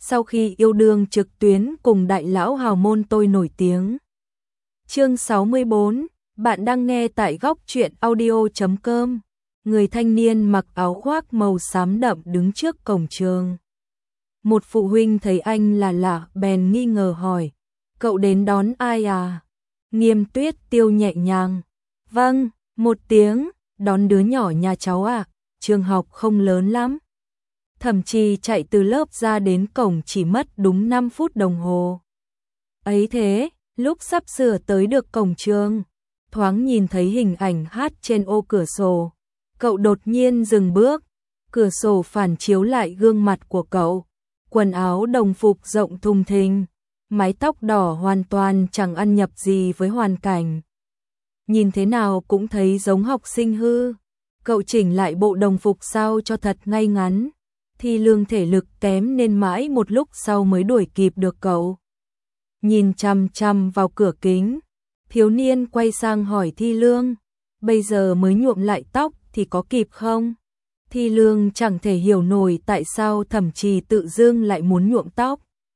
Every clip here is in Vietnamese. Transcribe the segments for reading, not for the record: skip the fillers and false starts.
sau khi yêu đương trực tuyến cùng đại lão hào môn tôi nổi tiếng. Chương 64, bạn đang nghe tại góc truyện audio.com. Người thanh niên mặc áo khoác màu xám đậm đứng trước cổng trường. Một phụ huynh thấy anh là lạ bèn nghi ngờ hỏi, cậu đến đón ai à? Nghiêm Tuyết Tiêu nhẹ nhàng, vâng, một tiếng, đón đứa nhỏ nhà cháu à, trường học không lớn lắm. Thẩm Trì chạy từ lớp ra đến cổng chỉ mất đúng 5 phút đồng hồ. Ấy thế, lúc sắp sửa tới được cổng trường, thoáng nhìn thấy hình ảnh hát trên ô cửa sổ. Cậu đột nhiên dừng bước, cửa sổ phản chiếu lại gương mặt của cậu. Quần áo đồng phục rộng thùng thình, mái tóc đỏ hoàn toàn chẳng ăn nhập gì với hoàn cảnh. Nhìn thế nào cũng thấy giống học sinh hư. Cậu chỉnh lại bộ đồng phục sao cho thật ngay ngắn. Thi Lương thể lực kém nên mãi một lúc sau mới đuổi kịp được cậu. Nhìn chằm chằm vào cửa kính, thiếu niên quay sang hỏi Thi Lương, bây giờ mới nhuộm lại tóc thì có kịp không? Thi Lương chẳng thể hiểu nổi tại sao Thẩm Trì tự dưng lại muốn nhuộm tóc.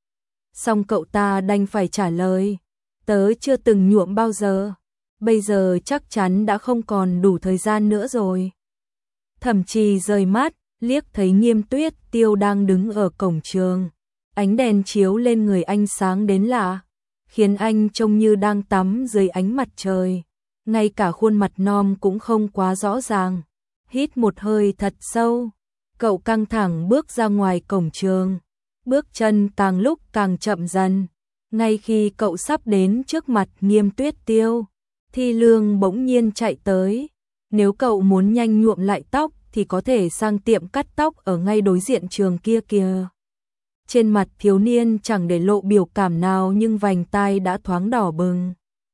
Xong cậu ta đành phải trả lời, tớ chưa từng nhuộm bao giờ, bây giờ chắc chắn đã không còn đủ thời gian nữa rồi. Thẩm Trì rời mắt, liếc thấy Nghiêm Tuyết Tiêu đang đứng ở cổng trường. Ánh đèn chiếu lên người anh sáng đến lạ, khiến anh trông như đang tắm dưới ánh mặt trời. Ngay cả khuôn mặt non cũng không quá rõ ràng. Hít một hơi thật sâu, cậu căng thẳng bước ra ngoài cổng trường. Bước chân càng lúc càng chậm dần. Ngay khi cậu sắp đến trước mặt Nghiêm Tuyết Tiêu, Thi Lương bỗng nhiên chạy tới. Nếu cậu muốn nhanh nhuộm lại tóc thì có thể sang tiệm cắt tóc ở ngay đối diện trường kia kìa. Trên mặt thiếu niên chẳng để lộ biểu cảm nào nhưng vành tai đã thoáng đỏ bừng.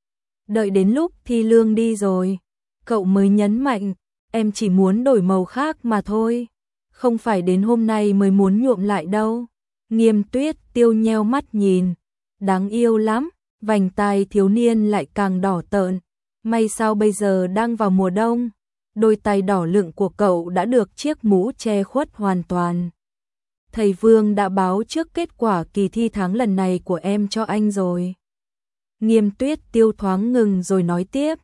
Đợi đến lúc Thi Lương đi rồi, cậu mới nhấn mạnh, em chỉ muốn đổi màu khác mà thôi, không phải đến hôm nay mới muốn nhuộm lại đâu. Nghiêm Tuyết Tiêu nheo mắt nhìn, đáng yêu lắm, vành tai thiếu niên lại càng đỏ tợn. May sao bây giờ đang vào mùa đông, đôi tay đỏ lựng của cậu đã được chiếc mũ che khuất hoàn toàn. Thầy Vương đã báo trước kết quả kỳ thi tháng lần này của em cho anh rồi. Nghiêm Tuyết Tiêu thoáng ngừng rồi nói tiếp,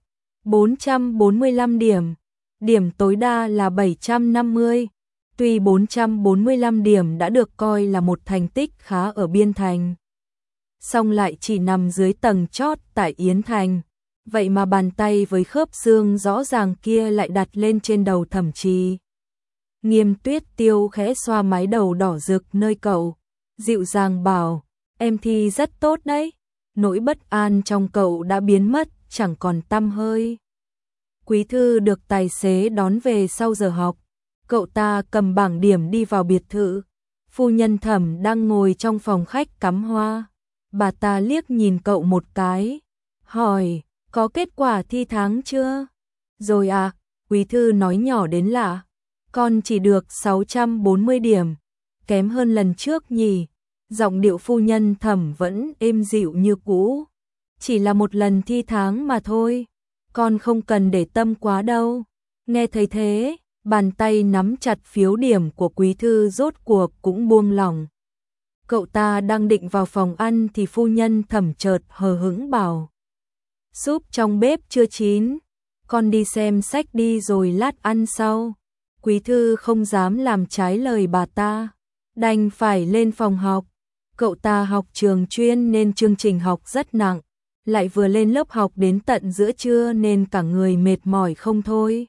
445 điểm, điểm tối đa là 750. Tuy 445 điểm đã được coi là một thành tích khá ở Biên Thành, song lại chỉ nằm dưới tầng chót tại Yến Thành. Vậy mà bàn tay với khớp xương rõ ràng kia lại đặt lên trên đầu Thẩm Trì. Nghiêm Tuyết Tiêu khẽ xoa mái đầu đỏ rực nơi cậu, dịu dàng bảo, em thi rất tốt đấy. Nỗi bất an trong cậu đã biến mất, chẳng còn tăm hơi. Quý Thư được tài xế đón về sau giờ học. Cậu ta cầm bảng điểm đi vào biệt thự. Phu nhân Thẩm đang ngồi trong phòng khách cắm hoa. Bà ta liếc nhìn cậu một cái, hỏi, có kết quả thi tháng chưa? Rồi à, Quý Thư nói nhỏ đến lạ, con chỉ được 640 điểm, kém hơn lần trước nhỉ. Giọng điệu phu nhân Thẩm vẫn êm dịu như cũ. Chỉ là một lần thi tháng mà thôi, con không cần để tâm quá đâu. Nghe thấy thế, bàn tay nắm chặt phiếu điểm của Quý Thư rốt cuộc cũng buông lỏng. Cậu ta đang định vào phòng ăn thì phu nhân Thẩm chợt hờ hững bảo, súp trong bếp chưa chín, con đi xem sách đi rồi lát ăn sau. Quý Thư không dám làm trái lời bà ta, đành phải lên phòng học. Cậu ta học trường chuyên nên chương trình học rất nặng, lại vừa lên lớp học đến tận giữa trưa nên cả người mệt mỏi không thôi.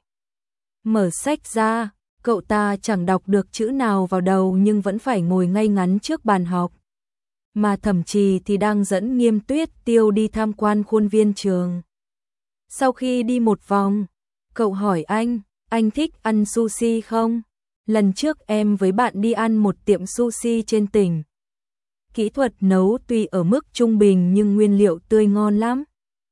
Mở sách ra, cậu ta chẳng đọc được chữ nào vào đầu nhưng vẫn phải ngồi ngay ngắn trước bàn học. Mà Thẩm Trì thì đang dẫn Nghiêm Tuyết Tiêu đi tham quan khuôn viên trường. Sau khi đi một vòng, cậu hỏi anh thích ăn sushi không? Lần trước em với bạn đi ăn một tiệm sushi trên tỉnh. Kỹ thuật nấu tuy ở mức trung bình nhưng nguyên liệu tươi ngon lắm.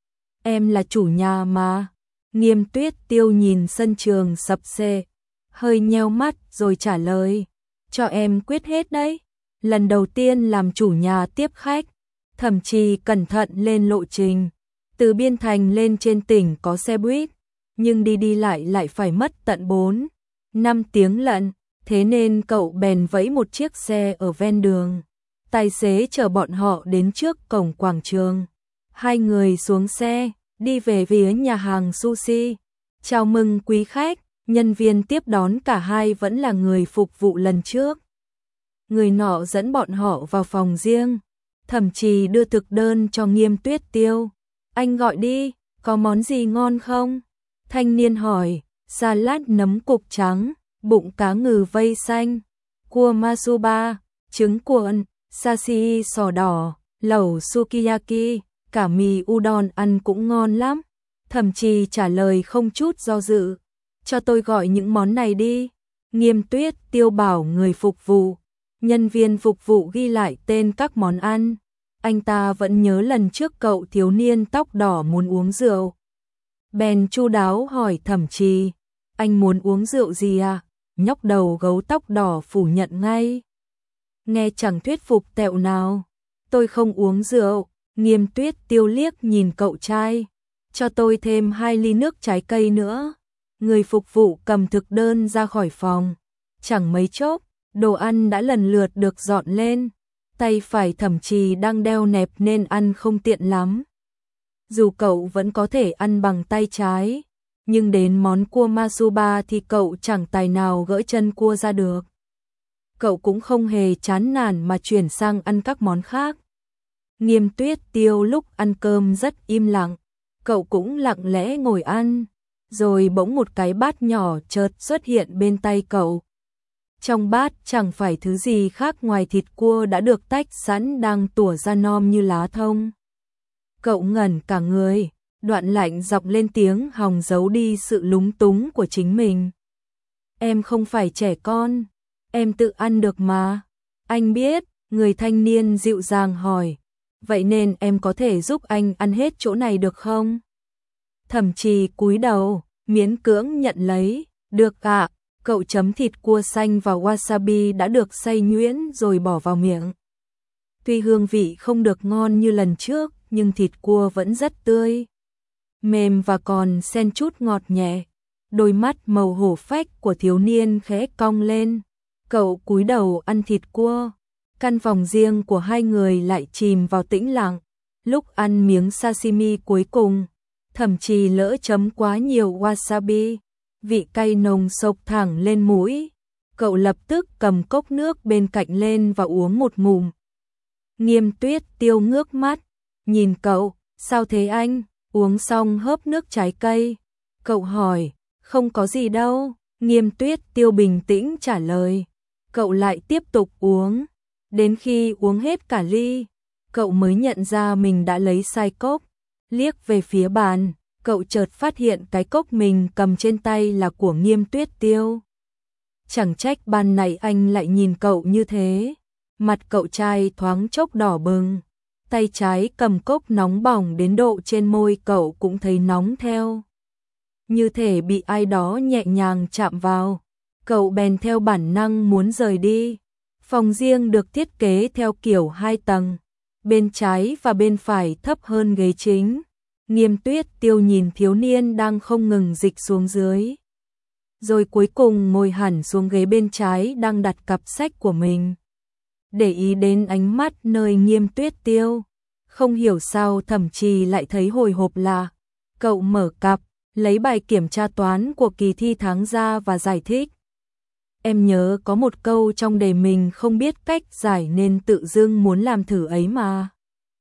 Em là chủ nhà mà. Nghiêm Tuyết Tiêu nhìn sân trường sập xệ, hơi nheo mắt rồi trả lời, cho em quyết hết đấy. Lần đầu tiên làm chủ nhà tiếp khách, Thẩm Trì cẩn thận lên lộ trình. Từ Biên Thành lên trên tỉnh có xe buýt, nhưng đi lại phải mất tận 4-5 tiếng lận. Thế nên cậu bèn vẫy một chiếc xe ở ven đường. Tài xế chở bọn họ đến trước cổng quảng trường. Hai người xuống xe, đi về phía nhà hàng sushi. Chào mừng quý khách, nhân viên tiếp đón cả hai vẫn là người phục vụ lần trước. Người nọ dẫn bọn họ vào phòng riêng, Thẩm Trì đưa thực đơn cho Nghiêm Tuyết Tiêu. Anh gọi đi, có món gì ngon không? Thanh niên hỏi, salad nấm cục trắng, bụng cá ngừ vây xanh, cua masuba, trứng cuộn, sashimi sò đỏ, lẩu sukiyaki, cả mì udon ăn cũng ngon lắm. Thẩm Trì trả lời không chút do dự, cho tôi gọi những món này đi. Nghiêm Tuyết Tiêu bảo người phục vụ. Nhân viên phục vụ ghi lại tên các món ăn. Anh ta vẫn nhớ lần trước cậu thiếu niên tóc đỏ muốn uống rượu. Bèn chu đáo hỏi Thẩm Trì, anh muốn uống rượu gì à? Nhóc đầu gấu tóc đỏ phủ nhận ngay. Nghe chẳng thuyết phục tẹo nào. Tôi không uống rượu. Nghiêm Tuyết Tiêu liếc nhìn cậu trai. Cho tôi thêm 2 ly nước trái cây nữa. Người phục vụ cầm thực đơn ra khỏi phòng. Chẳng mấy chốc, đồ ăn đã lần lượt được dọn lên. Tay phải Thẩm Trì đang đeo nẹp nên ăn không tiện lắm. Dù cậu vẫn có thể ăn bằng tay trái, nhưng đến món cua masuba thì cậu chẳng tài nào gỡ chân cua ra được. Cậu cũng không hề chán nản mà chuyển sang ăn các món khác. Nghiêm Tuyết Tiêu lúc ăn cơm rất im lặng, cậu cũng lặng lẽ ngồi ăn, rồi bỗng một cái bát nhỏ chợt xuất hiện bên tay cậu. Trong bát chẳng phải thứ gì khác ngoài thịt cua đã được tách sẵn đang tủa ra non như lá thông. Cậu ngẩn cả người, Đoạn Lạnh dọc lên tiếng hòng giấu đi sự lúng túng của chính mình. Em không phải trẻ con, em tự ăn được mà. Anh biết, người thanh niên dịu dàng hỏi, vậy nên em có thể giúp anh ăn hết chỗ này được không? Thẩm Trì cúi đầu, miễn cưỡng nhận lấy, được ạ. Cậu chấm thịt cua xanh vào wasabi đã được xay nhuyễn rồi bỏ vào miệng. Tuy hương vị không được ngon như lần trước, nhưng thịt cua vẫn rất tươi, mềm và còn xen chút ngọt nhẹ. Đôi mắt màu hổ phách của thiếu niên khẽ cong lên. Cậu cúi đầu ăn thịt cua. Căn phòng riêng của hai người lại chìm vào tĩnh lặng. Lúc ăn miếng sashimi cuối cùng, Thẩm Trì lỡ chấm quá nhiều wasabi. Vị cay nồng xộc thẳng lên mũi. Cậu lập tức cầm cốc nước bên cạnh lên và uống một ngụm. Nghiêm Tuyết Tiêu ngước mắt, nhìn cậu, sao thế anh? Uống xong hớp nước trái cây. Cậu hỏi, không có gì đâu. Nghiêm Tuyết Tiêu bình tĩnh trả lời. Cậu lại tiếp tục uống. Đến khi uống hết cả ly, cậu mới nhận ra mình đã lấy sai cốc. Liếc về phía bàn, cậu chợt phát hiện cái cốc mình cầm trên tay là của Nghiêm Tuyết Tiêu. Chẳng trách ban nãy anh lại nhìn cậu như thế. Mặt cậu trai thoáng chốc đỏ bừng. Tay trái cầm cốc nóng bỏng đến độ trên môi cậu cũng thấy nóng theo. Như thể bị ai đó nhẹ nhàng chạm vào. Cậu bèn theo bản năng muốn rời đi. Phòng riêng được thiết kế theo kiểu 2 tầng. Bên trái và bên phải thấp hơn ghế chính. Nghiêm Tuyết Tiêu nhìn thiếu niên đang không ngừng dịch xuống dưới. Rồi cuối cùng ngồi hẳn xuống ghế bên trái đang đặt cặp sách của mình. Để ý đến ánh mắt nơi Nghiêm Tuyết Tiêu. Không hiểu sao Thẩm Trì lại thấy hồi hộp lạ. Cậu mở cặp, lấy bài kiểm tra toán của kỳ thi tháng ra và giải thích. Em nhớ có một câu trong đề mình không biết cách giải nên tự dưng muốn làm thử ấy mà.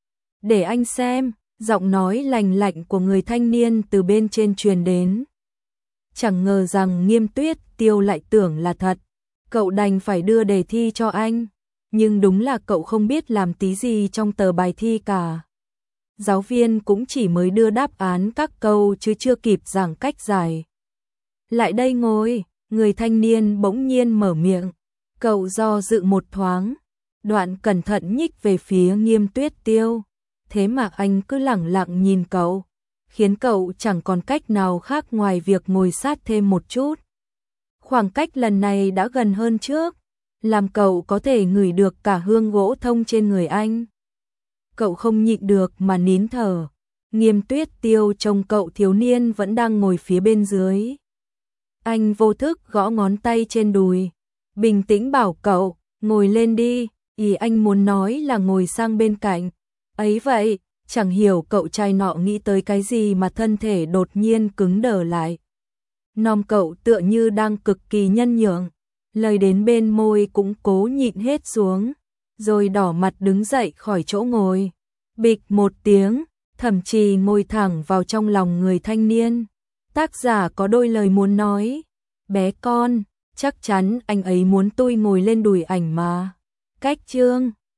Để anh xem. Giọng nói lành lạnh của người thanh niên từ bên trên truyền đến. Chẳng ngờ rằng Nghiêm Tuyết Tiêu lại tưởng là thật. Cậu đành phải đưa đề thi cho anh. Nhưng đúng là cậu không biết làm tí gì trong tờ bài thi cả. Giáo viên cũng chỉ mới đưa đáp án các câu chứ chưa kịp giảng cách giải. Lại đây ngồi, người thanh niên bỗng nhiên mở miệng. Cậu do dự một thoáng. Đoạn cẩn thận nhích về phía Nghiêm Tuyết Tiêu. Thế mà anh cứ lẳng lặng nhìn cậu, khiến cậu chẳng còn cách nào khác ngoài việc ngồi sát thêm một chút. Khoảng cách lần này đã gần hơn trước, làm cậu có thể ngửi được cả hương gỗ thông trên người anh. Cậu không nhịn được mà nín thở. Nghiêm Tuyết Tiêu trông cậu thiếu niên vẫn đang ngồi phía bên dưới. Anh vô thức gõ ngón tay trên đùi, bình tĩnh bảo cậu, ngồi lên đi, Ý anh muốn nói là ngồi sang bên cạnh. Ấy vậy, chẳng hiểu cậu trai nọ nghĩ tới cái gì mà thân thể đột nhiên cứng đờ lại. Nom cậu tựa như đang cực kỳ nhân nhượng, lời đến bên môi cũng cố nhịn hết xuống, rồi đỏ mặt đứng dậy khỏi chỗ ngồi. Bịch một tiếng, Thẩm Trì ngồi thẳng vào trong lòng người thanh niên. Tác giả có đôi lời muốn nói. Bé con, chắc chắn anh ấy muốn tôi ngồi lên đùi ảnh mà. Cách chương